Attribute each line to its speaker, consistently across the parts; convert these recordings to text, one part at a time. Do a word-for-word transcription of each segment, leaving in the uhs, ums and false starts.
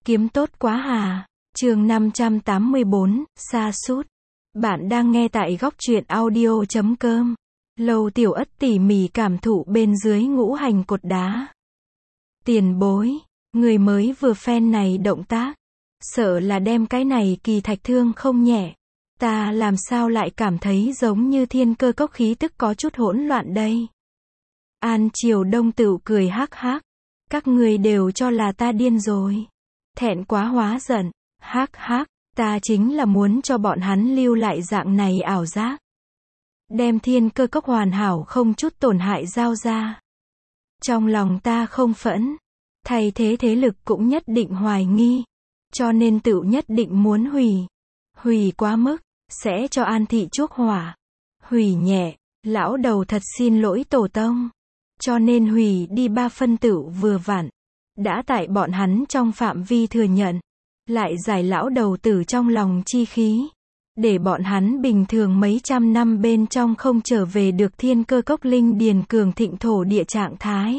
Speaker 1: Kiếm tốt quá hà. Chương năm trăm tám mươi bốn, sa sút. Bạn đang nghe tại góc truyện audio chấm com. Lầu Tiểu Ất tỉ mỉ cảm thụ bên dưới ngũ hành cột đá. Tiền bối, người mới vừa phen này động tác, sợ là đem cái này kỳ thạch thương không nhẹ. Ta làm sao lại cảm thấy giống như thiên cơ cốc khí tức có chút hỗn loạn đây. An Triều Đông Tựu cười hắc hắc. Các người đều cho là ta điên rồi. Thẹn quá hóa giận. Hắc hắc, ta chính là muốn cho bọn hắn lưu lại dạng này ảo giác. Đem thiên cơ cốc hoàn hảo không chút tổn hại giao ra. Trong lòng ta không phẫn. Thay thế thế lực cũng nhất định hoài nghi. Cho nên tựu nhất định muốn hủy. Hủy quá mức, sẽ cho An thị chuốc hỏa. Hủy nhẹ, lão đầu thật xin lỗi tổ tông. Cho nên hủy đi ba phân tựu vừa vặn. Đã tại bọn hắn trong phạm vi thừa nhận. Lại giải lão đầu tử trong lòng chi khí. Để bọn hắn bình thường mấy trăm năm bên trong không trở về được thiên cơ cốc linh điền cường thịnh thổ địa trạng thái.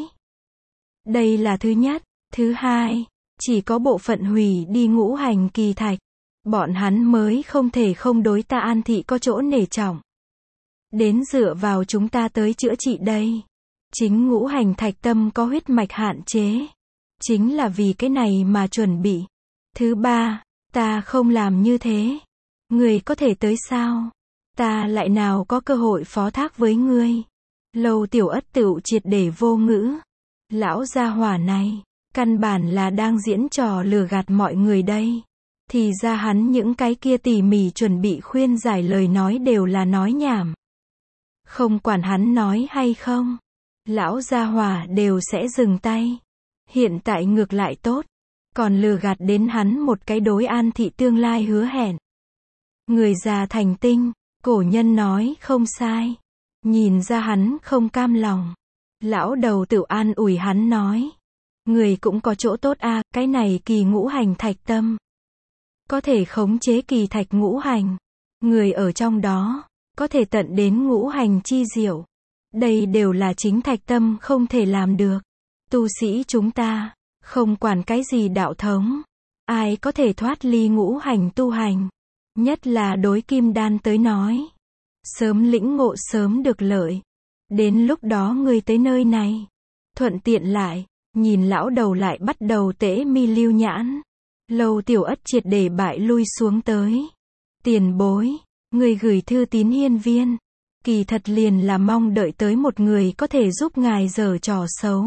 Speaker 1: Đây là thứ nhất. Thứ hai, chỉ có bộ phận hủy đi ngũ hành kỳ thạch. Bọn hắn mới không thể không đối ta An thị có chỗ nể trọng. Đến dựa vào chúng ta tới chữa trị đây. Chính ngũ hành thạch tâm có huyết mạch hạn chế. Chính là vì cái này mà chuẩn bị. Thứ ba, ta không làm như thế. Người có thể tới sao? Ta lại nào có cơ hội phó thác với ngươi. Lầu Tiểu Ất tựu triệt để vô ngữ. Lão gia hỏa này, căn bản là đang diễn trò lừa gạt mọi người đây. Thì ra hắn những cái kia tỉ mỉ chuẩn bị khuyên giải lời nói đều là nói nhảm. Không quản hắn nói hay không. Lão gia hỏa đều sẽ dừng tay. Hiện tại ngược lại tốt. Còn lừa gạt đến hắn một cái đối An thị tương lai hứa hẹn. Người già thành tinh, cổ nhân nói không sai. Nhìn ra hắn không cam lòng. Lão đầu tự an ủi hắn nói. Người cũng có chỗ tốt a, à, cái này kỳ ngũ hành thạch tâm. Có thể khống chế kỳ thạch ngũ hành. Người ở trong đó, có thể tận đến ngũ hành chi diệu. Đây đều là chính thạch tâm không thể làm được. Tu sĩ chúng ta, không quản cái gì đạo thống. Ai có thể thoát ly ngũ hành tu hành. Nhất là đối kim đan tới nói. Sớm lĩnh ngộ sớm được lợi. Đến lúc đó ngươi tới nơi này. Thuận tiện lại, nhìn lão đầu lại bắt đầu tễ mi lưu nhãn. Lầu Tiểu Ất triệt để bại lui xuống tới. Tiền bối, người gửi thư tín hiên viên. Kỳ thật liền là mong đợi tới một người có thể giúp ngài giở trò xấu.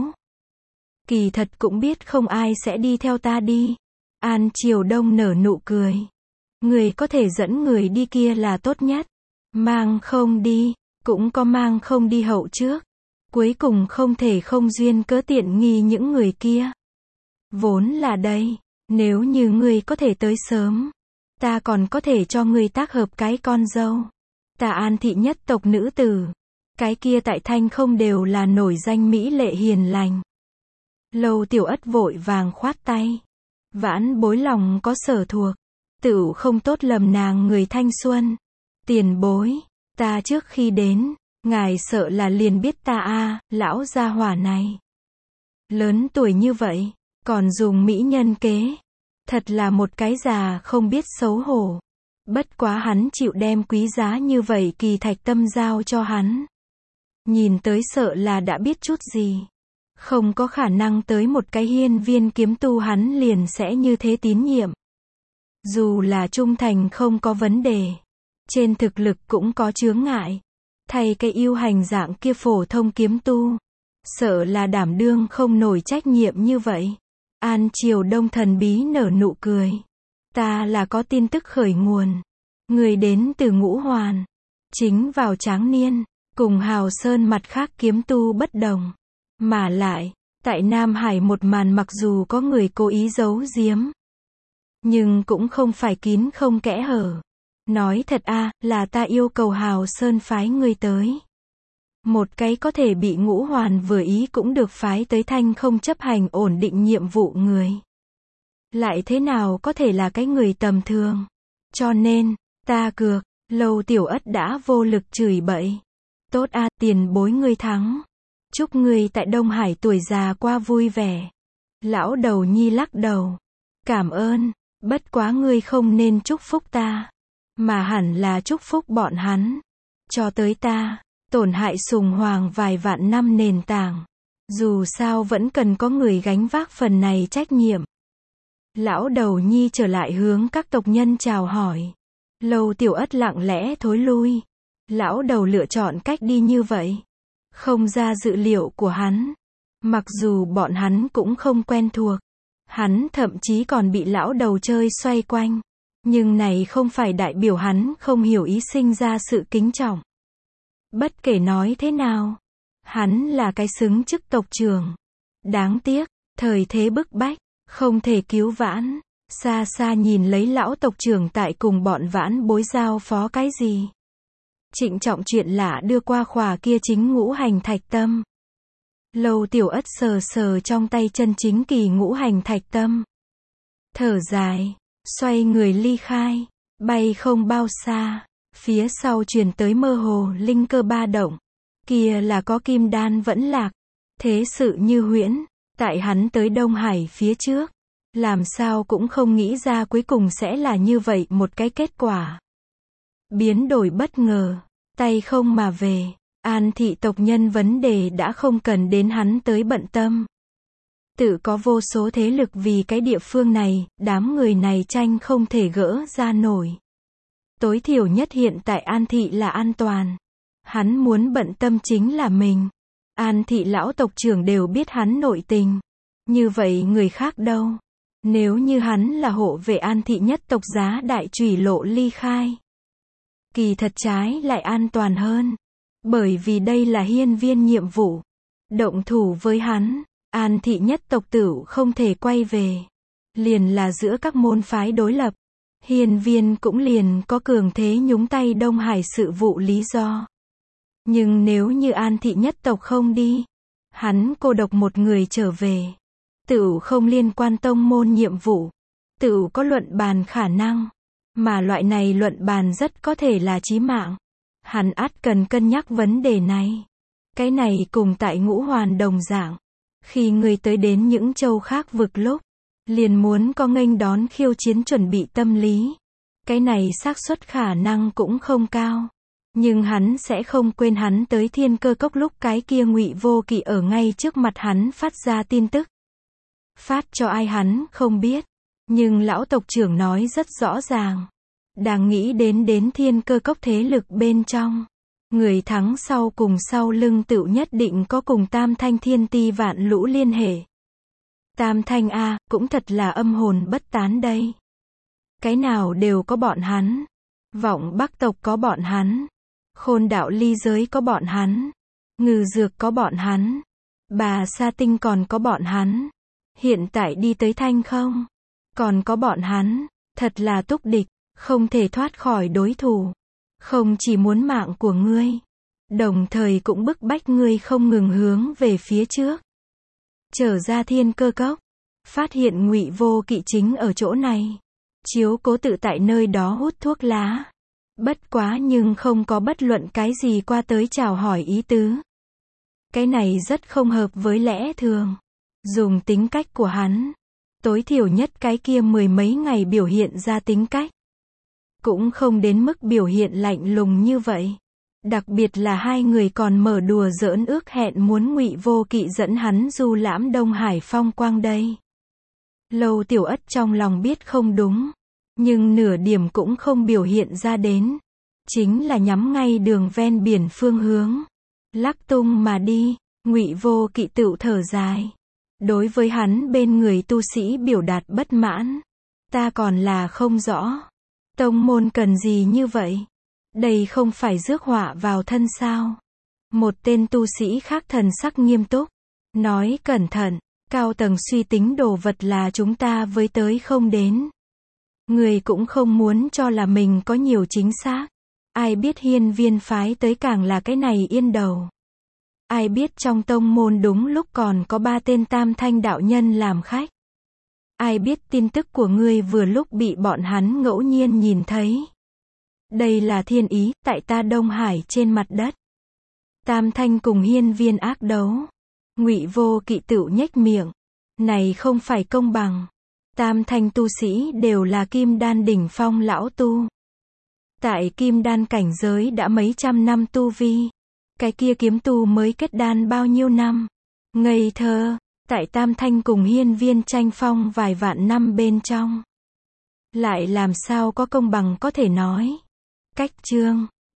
Speaker 1: Kỳ thật cũng biết không ai sẽ đi theo ta đi. An Triều Đông nở nụ cười. Người có thể dẫn người đi kia là tốt nhất. Mang không đi, cũng có mang không đi hậu trước. Cuối cùng không thể không duyên cớ tiện nghi những người kia. Vốn là đây, nếu như người có thể tới sớm. Ta còn có thể cho người tác hợp cái con dâu. Ta An thị nhất tộc nữ tử. Cái kia tại Thanh không đều là nổi danh mỹ lệ hiền lành. Lầu Tiểu Ất vội vàng khoát tay. Vãn bối lòng có sở thuộc. Tựu không tốt lầm nàng người thanh xuân. Tiền bối, ta trước khi đến, ngài sợ là liền biết ta a, à, lão gia hỏa này. Lớn tuổi như vậy, còn dùng mỹ nhân kế. Thật là một cái già không biết xấu hổ. Bất quá hắn chịu đem quý giá như vậy kỳ thạch tâm giao cho hắn. Nhìn tới sợ là đã biết chút gì. Không có khả năng tới một cái hiên viên kiếm tu hắn liền sẽ như thế tín nhiệm. Dù là trung thành không có vấn đề. Trên thực lực cũng có chướng ngại. Thay cái yêu hành dạng kia phổ thông kiếm tu. Sợ là đảm đương không nổi trách nhiệm như vậy. An Triều Đông thần bí nở nụ cười. Ta là có tin tức khởi nguồn. Người đến từ Ngũ Hoàn. Chính vào tráng niên. Cùng Hào Sơn mặt khác kiếm tu bất đồng. Mà lại, tại Nam Hải một màn mặc dù có người cố ý giấu giếm. Nhưng cũng không phải kín không kẽ hở. Nói thật a, à, là ta yêu cầu Hào Sơn phái người tới. Một cái có thể bị Ngũ Hoàn vừa ý cũng được phái tới Thanh không chấp hành ổn định nhiệm vụ người. Lại thế nào có thể là cái người tầm thường. Cho nên, ta cược, Lầu Tiểu Ất đã vô lực chửi bậy. Tốt a, à, tiền bối ngươi thắng. Chúc ngươi tại Đông Hải tuổi già qua vui vẻ. Lão đầu nhi lắc đầu. Cảm ơn, bất quá ngươi không nên chúc phúc ta, mà hẳn là chúc phúc bọn hắn. Cho tới ta, tổn hại sùng hoàng vài vạn năm nền tảng. Dù sao vẫn cần có người gánh vác phần này trách nhiệm. Lão đầu nhi trở lại hướng các tộc nhân chào hỏi. Lâu Tiểu Ất lặng lẽ thối lui. Lão đầu lựa chọn cách đi như vậy. Không ra dự liệu của hắn. Mặc dù bọn hắn cũng không quen thuộc. Hắn thậm chí còn bị lão đầu chơi xoay quanh. Nhưng này không phải đại biểu hắn không hiểu ý sinh ra sự kính trọng. Bất kể nói thế nào, hắn là cái xứng chức tộc trưởng. Đáng tiếc, thời thế bức bách, không thể cứu vãn. Xa xa nhìn lấy lão tộc trưởng tại cùng bọn vãn bối giao phó cái gì. Trịnh trọng chuyện lạ đưa qua khỏa kia chính ngũ hành thạch tâm. Lâu Tiểu Ất sờ sờ trong tay chân chính kỳ ngũ hành thạch tâm. Thở dài, xoay người ly khai, bay không bao xa. Phía sau truyền tới mơ hồ linh cơ ba động. Kia là có kim đan vẫn lạc. Thế sự như huyễn, tại hắn tới Đông Hải phía trước. Làm sao cũng không nghĩ ra cuối cùng sẽ là như vậy một cái kết quả. Biến đổi bất ngờ, tay không mà về. An thị tộc nhân vấn đề đã không cần đến hắn tới bận tâm. Tự có vô số thế lực vì cái địa phương này, đám người này tranh không thể gỡ ra nổi. Tối thiểu nhất hiện tại An thị là an toàn. Hắn muốn bận tâm chính là mình. An thị lão tộc trưởng đều biết hắn nội tình. Như vậy người khác đâu? Nếu như hắn là hộ vệ An thị nhất tộc giá đại chủy lộ ly khai. Kỳ thật trái lại an toàn hơn. Bởi vì đây là hiên viên nhiệm vụ. Động thủ với hắn, An thị nhất tộc tử không thể quay về. Liền là giữa các môn phái đối lập. Hiên viên cũng liền có cường thế nhúng tay Đông Hải sự vụ lý do. Nhưng nếu như An thị nhất tộc không đi, hắn cô độc một người trở về. Tự không liên quan tông môn nhiệm vụ. Tự có luận bàn khả năng. Mà loại này luận bàn rất có thể là chí mạng. Hắn ắt cần cân nhắc vấn đề này. Cái này cùng tại Ngũ Hoàn đồng dạng. Khi người tới đến những châu khác vực lúc, liền muốn có nghênh đón khiêu chiến chuẩn bị tâm lý. Cái này xác suất khả năng cũng không cao. Nhưng hắn sẽ không quên hắn tới Thiên Cơ Cốc lúc cái kia Ngụy Vô Kỵ ở ngay trước mặt hắn phát ra tin tức. Phát cho ai hắn không biết. Nhưng lão tộc trưởng nói rất rõ ràng. Đang nghĩ đến đến Thiên Cơ Cốc thế lực bên trong. Người thắng sau cùng sau lưng tựu nhất định có cùng Tam Thanh Thiên Ti Vạn Lũ liên hệ. Tam Thanh A, cũng thật là âm hồn bất tán đây. Cái nào đều có bọn hắn. Vọng Bắc tộc có bọn hắn. Khôn Đạo Ly Giới có bọn hắn. Ngư Dược có bọn hắn. Bà Sa Tinh còn có bọn hắn. Hiện tại đi tới Thanh không? Còn có bọn hắn. Thật là túc địch. Không thể thoát khỏi đối thủ. Không chỉ muốn mạng của ngươi. Đồng thời cũng bức bách ngươi không ngừng hướng về phía trước. Trở ra Thiên Cơ Cốc. Phát hiện Ngụy Vô Kỵ chính ở chỗ này. Chiếu cố tự tại nơi đó hút thuốc lá. Bất quá nhưng không có bất luận cái gì qua tới chào hỏi ý tứ. Cái này rất không hợp với lẽ thường. Dùng tính cách của hắn. Tối thiểu nhất cái kia mười mấy ngày biểu hiện ra tính cách. Cũng không đến mức biểu hiện lạnh lùng như vậy. Đặc biệt là hai người còn mở đùa giỡn ước hẹn muốn Ngụy Vô Kỵ dẫn hắn du lãm Đông Hải phong quang đây. Lâu Tiểu Ất trong lòng biết không đúng. Nhưng nửa điểm cũng không biểu hiện ra đến. Chính là nhắm ngay đường ven biển phương hướng. Lắc tung mà đi. Ngụy Vô Kỵ tựu thở dài. Đối với hắn bên người tu sĩ biểu đạt bất mãn. Ta còn là không rõ. Tông môn cần gì như vậy? Đây không phải rước họa vào thân sao? Một tên tu sĩ khác thần sắc nghiêm túc. Nói cẩn thận, cao tầng suy tính đồ vật là chúng ta với tới không đến. Người cũng không muốn cho là mình có nhiều chính xác. Ai biết hiên viên phái tới càng là cái này yên đầu. Ai biết trong tông môn đúng lúc còn có ba tên tam thanh đạo nhân làm khách. Ai biết tin tức của ngươi vừa lúc bị bọn hắn ngẫu nhiên nhìn thấy. Đây là thiên ý, tại ta Đông Hải trên mặt đất. Tam thanh cùng hiên viên ác đấu. Ngụy Vô Kỵ tựu nhếch miệng. Này không phải công bằng. Tam thanh tu sĩ đều là kim đan đỉnh phong lão tu. Tại kim đan cảnh giới đã mấy trăm năm tu vi. Cái kia kiếm tu mới kết đan bao nhiêu năm? Ngây thơ, tại tam thanh cùng hiên viên tranh phong vài vạn năm bên trong. Lại làm sao có công bằng có thể nói. Cách chương